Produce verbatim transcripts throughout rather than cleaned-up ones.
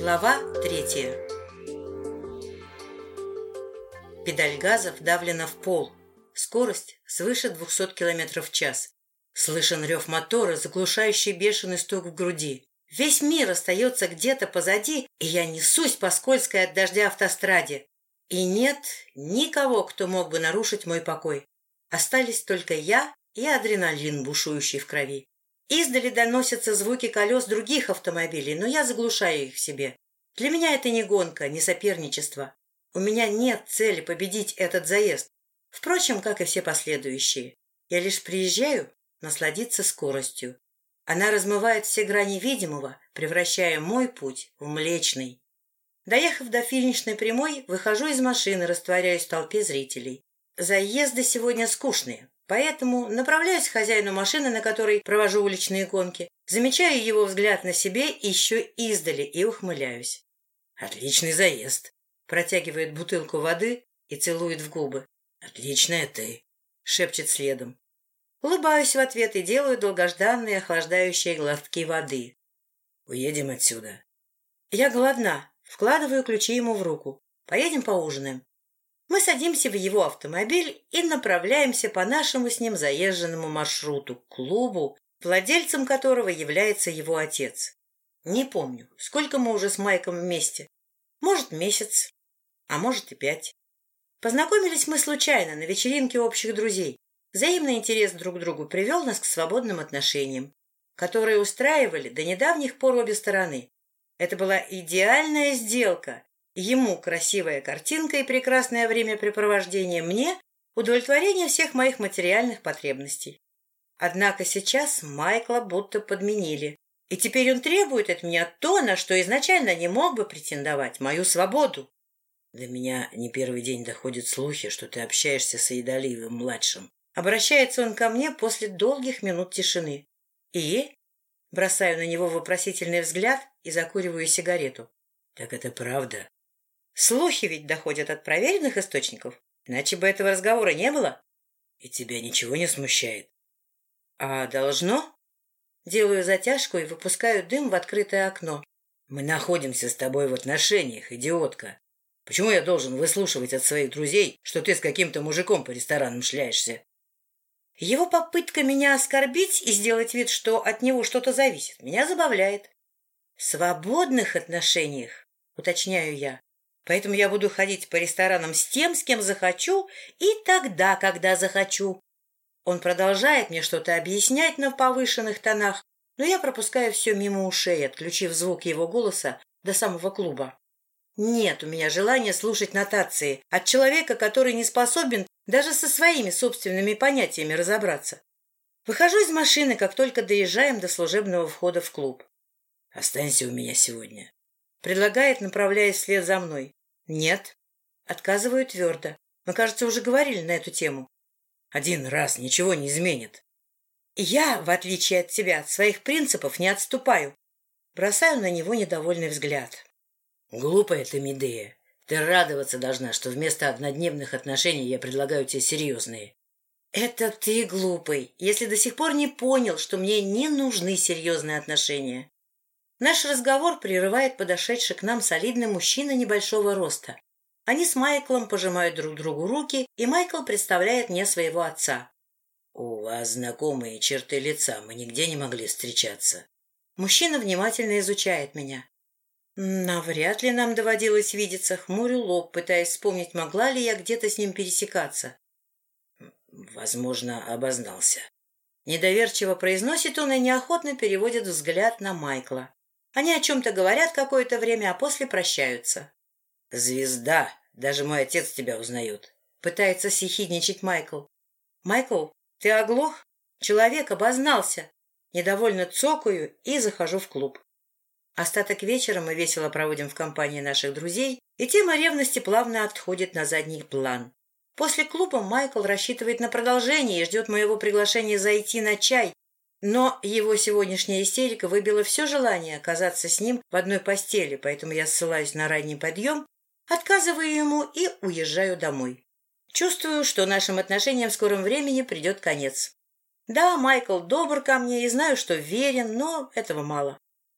Глава третья. Педаль газа вдавлена в пол. Скорость свыше двухсот километров в час. Слышен рев мотора, заглушающий бешеный стук в груди. Весь мир остается где-то позади, и я несусь по скользкой от дождя автостраде. И нет никого, кто мог бы нарушить мой покой. Остались только я и адреналин, бушующий в крови. Издали доносятся звуки колес других автомобилей, но я заглушаю их в себе. Для меня это не гонка, не соперничество. У меня нет цели победить этот заезд. Впрочем, как и все последующие. Я лишь приезжаю насладиться скоростью. Она размывает все грани видимого, превращая мой путь в Млечный. Доехав до финишной прямой, выхожу из машины, растворяюсь в толпе зрителей. Заезды сегодня скучные, поэтому направляюсь к хозяину машины, на которой провожу уличные гонки, замечаю его взгляд на себе еще издали и ухмыляюсь. «Отличный заезд!» Протягивает бутылку воды и целует в губы. «Отличная ты!» — шепчет следом. Улыбаюсь в ответ и делаю долгожданные охлаждающие глотки воды. «Уедем отсюда». Я голодна. Вкладываю ключи ему в руку. «Поедем поужинаем». Мы садимся в его автомобиль и направляемся по нашему с ним заезженному маршруту к клубу, владельцем которого является его отец. Не помню, сколько мы уже с Майком вместе. Может, месяц, а может и пять. Познакомились мы случайно на вечеринке общих друзей. Взаимный интерес друг к другу привел нас к свободным отношениям, которые устраивали до недавних пор обе стороны. Это была идеальная сделка. Ему красивая картинка и прекрасное времяпрепровождение, мне удовлетворение всех моих материальных потребностей. Однако сейчас Майкла будто подменили, и теперь он требует от меня то, на что изначально не мог бы претендовать, мою свободу. До меня не первый день доходят слухи, что ты общаешься с Аидалиевым-младшим. Обращается он ко мне после долгих минут тишины. И? Бросаю на него вопросительный взгляд и закуриваю сигарету. Так это правда? Слухи ведь доходят от проверенных источников, иначе бы этого разговора не было. И тебя ничего не смущает? А должно? Делаю затяжку и выпускаю дым в открытое окно. Мы находимся с тобой в отношениях, идиотка. Почему я должен выслушивать от своих друзей, что ты с каким-то мужиком по ресторанам шляешься? Его попытка меня оскорбить и сделать вид, что от него что-то зависит, меня забавляет. В свободных отношениях, уточняю я. Поэтому я буду ходить по ресторанам с тем, с кем захочу, и тогда, когда захочу. Он продолжает мне что-то объяснять на повышенных тонах, но я пропускаю все мимо ушей, отключив звук его голоса до самого клуба. Нет у меня желания слушать нотации от человека, который не способен даже со своими собственными понятиями разобраться. Выхожу из машины, как только доезжаем до служебного входа в клуб. «Останься у меня сегодня», — предлагает, направляясь вслед за мной. «Нет». Отказываю твердо. Мы, кажется, уже говорили на эту тему. «Один раз ничего не изменит». Я, в отличие от тебя, от своих принципов не отступаю. Бросаю на него недовольный взгляд. «Глупая ты, Медея. Ты радоваться должна, что вместо однодневных отношений я предлагаю тебе серьезные». «Это ты глупый, если до сих пор не понял, что мне не нужны серьезные отношения». Наш разговор прерывает подошедший к нам солидный мужчина небольшого роста. Они с Майклом пожимают друг другу руки, и Майкл представляет мне своего отца. «У вас знакомые черты лица, мы нигде не могли встречаться». Мужчина внимательно изучает меня. Навряд ли нам доводилось видеться, хмурю лоб, пытаясь вспомнить, могла ли я где-то с ним пересекаться. Возможно, обознался. Недоверчиво произносит он и неохотно переводит взгляд на Майкла. Они о чем-то говорят какое-то время, а после прощаются. «Звезда! Даже мой отец тебя узнает!» Пытается съехидничать Майкл. «Майкл, ты оглох? Человек обознался!» Недовольно цокаю и захожу в клуб. Остаток вечера мы весело проводим в компании наших друзей, и тема ревности плавно отходит на задний план. После клуба Майкл рассчитывает на продолжение и ждет моего приглашения зайти на чай, но его сегодняшняя истерика выбила все желание оказаться с ним в одной постели, поэтому я ссылаюсь на ранний подъем, отказываю ему и уезжаю домой. Чувствую, что нашим отношениям в скором времени придет конец. Да, Майкл добр ко мне и знаю, что верен, но этого мало.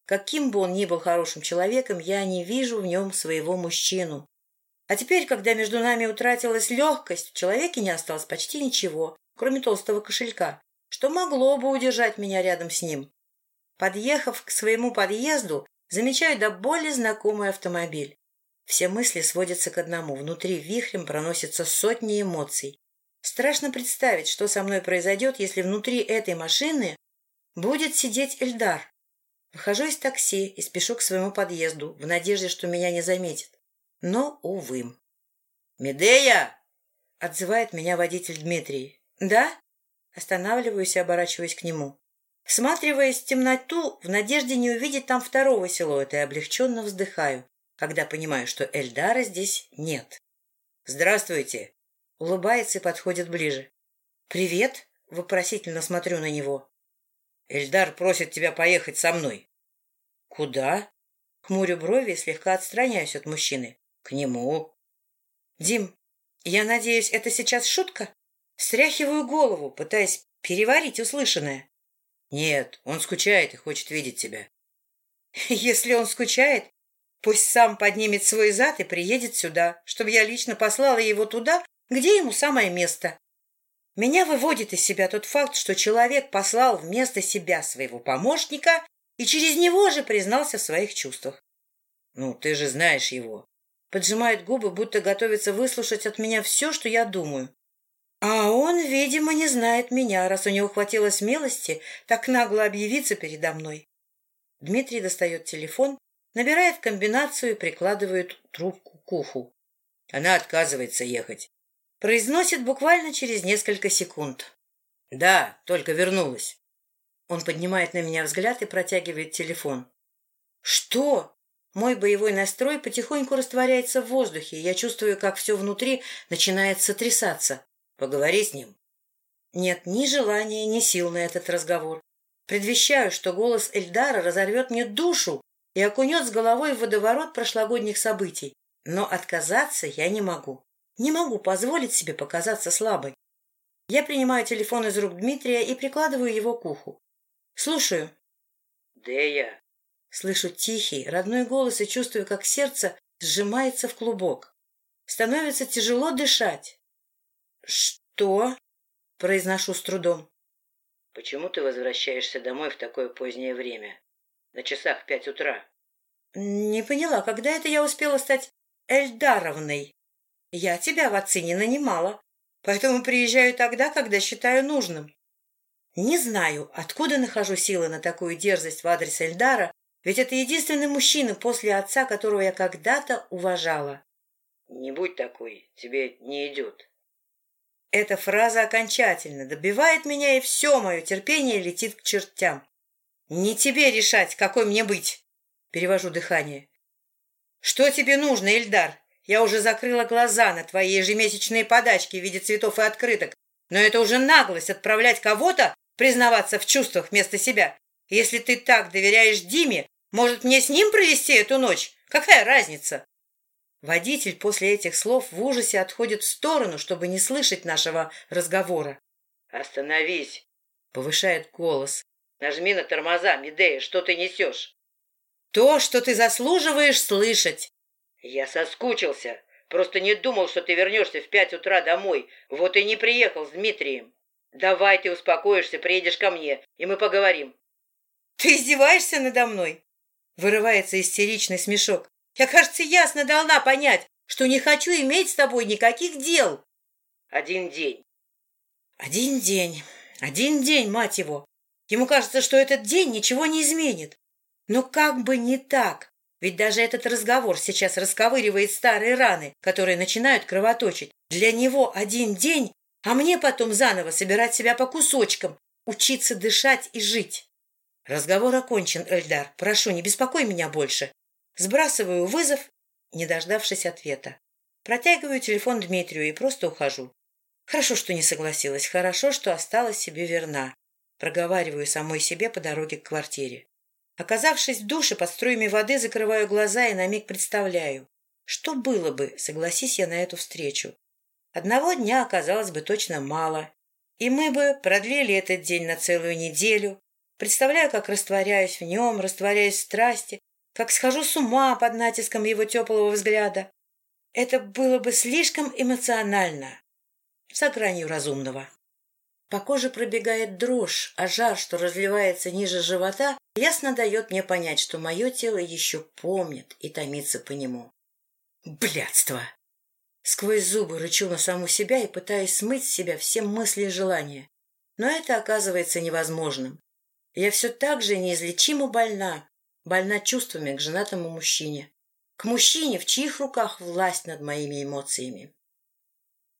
Каким бы он ни был хорошим человеком, я не вижу в нем своего мужчину. А теперь, когда между нами утратилась легкость, в человеке не осталось почти ничего, кроме толстого кошелька, что могло бы удержать меня рядом с ним. Подъехав к своему подъезду, замечаю до боли знакомый автомобиль. Все мысли сводятся к одному. Внутри вихрем проносятся сотни эмоций. Страшно представить, что со мной произойдет, если внутри этой машины будет сидеть Эльдар. Выхожу из такси и спешу к своему подъезду, в надежде, что меня не заметит. Но, увы. «Медея!» — отзывает меня водитель Дмитрий. «Да?» — останавливаюсь и оборачиваюсь к нему. Всматриваясь в темноту, в надежде не увидеть там второго силуэта, и облегченно вздыхаю, когда понимаю, что Эльдара здесь нет. «Здравствуйте!» — улыбается и подходит ближе. «Привет!» — вопросительно смотрю на него. «Эльдар просит тебя поехать со мной». «Куда?» — хмурю брови и слегка отстраняюсь от мужчины. «К нему». «Дим, я надеюсь, это сейчас шутка?» Встряхиваю голову, пытаясь переварить услышанное. «Нет, он скучает и хочет видеть тебя». «Если он скучает, пусть сам поднимет свой зад и приедет сюда, чтобы я лично послала его туда, где ему самое место». Меня выводит из себя тот факт, что человек послал вместо себя своего помощника и через него же признался в своих чувствах. «Ну, ты же знаешь его». Поджимает губы, будто готовится выслушать от меня все, что я думаю. А он, видимо, не знает меня, раз у него хватило смелости так нагло объявиться передо мной. Дмитрий достает телефон, набирает комбинацию и прикладывает трубку к уху. Она отказывается ехать. Произносит буквально через несколько секунд. «Да, только вернулась». Он поднимает на меня взгляд и протягивает телефон. «Что?» Мой боевой настрой потихоньку растворяется в воздухе, и я чувствую, как все внутри начинает сотрясаться. «Поговори с ним». Нет ни желания, ни сил на этот разговор. Предвещаю, что голос Эльдара разорвет мне душу и окунет с головой в водоворот прошлогодних событий. Но отказаться я не могу. Не могу позволить себе показаться слабой. Я принимаю телефон из рук Дмитрия и прикладываю его к уху. «Слушаю». «Дея». Слышу тихий, родной голос и чувствую, как сердце сжимается в клубок. Становится тяжело дышать. «Что?» — произношу с трудом. «Почему ты возвращаешься домой в такое позднее время? На часах пять утра». «Не поняла, когда это я успела стать Эльдаровной? Я тебя в отцы не нанимала, поэтому приезжаю тогда, когда считаю нужным». Не знаю, откуда нахожу силы на такую дерзость в адрес Эльдара, ведь это единственный мужчина после отца, которого я когда-то уважала. «Не будь такой, тебе не идет». Эта фраза окончательно добивает меня, и все мое терпение летит к чертям. «Не тебе решать, какой мне быть!» Перевожу дыхание. «Что тебе нужно, Эльдар? Я уже закрыла глаза на твои ежемесячные подачки в виде цветов и открыток, но это уже наглость отправлять кого-то признаваться в чувствах вместо себя. Если ты так доверяешь Диме, может, мне с ним провести эту ночь? Какая разница?» Водитель после этих слов в ужасе отходит в сторону, чтобы не слышать нашего разговора. «Остановись!» — повышает голос. «Нажми на тормоза, Медея, что ты несешь?» «То, что ты заслуживаешь слышать!» «Я соскучился. Просто не думал, что ты вернешься в пять утра домой. Вот и не приехал с Дмитрием. Давай ты успокоишься, приедешь ко мне, и мы поговорим». «Ты издеваешься надо мной?» Вырывается истеричный смешок. «Я, кажется, ясно дала понять, что не хочу иметь с тобой никаких дел». «Один день». «Один день. Один день, мать его. Ему кажется, что этот день ничего не изменит. Но как бы не так. Ведь даже этот разговор сейчас расковыривает старые раны, которые начинают кровоточить. Для него один день, а мне потом заново собирать себя по кусочкам, учиться дышать и жить». «Разговор окончен, Эльдар. Прошу, не беспокой меня больше». Сбрасываю вызов, не дождавшись ответа. Протягиваю телефон Дмитрию и просто ухожу. Хорошо, что не согласилась, хорошо, что осталась себе верна. Проговариваю самой себе по дороге к квартире. Оказавшись в душе под струями воды, закрываю глаза и на миг представляю, что было бы, согласись я на эту встречу. Одного дня оказалось бы точно мало, и мы бы продлили этот день на целую неделю, Представляю, как растворяюсь в нем, растворяюсь в страсти, как схожу с ума под натиском его теплого взгляда. Это было бы слишком эмоционально, за гранью разумного. По коже пробегает дрожь, а жар, что разливается ниже живота, ясно дает мне понять, что мое тело еще помнит и томится по нему. Блядство! Сквозь зубы рычу на саму себя и пытаюсь смыть с себя все мысли и желания. Но это оказывается невозможным. Я все так же неизлечимо больна, больна чувствами к женатому мужчине. К мужчине, в чьих руках власть над моими эмоциями.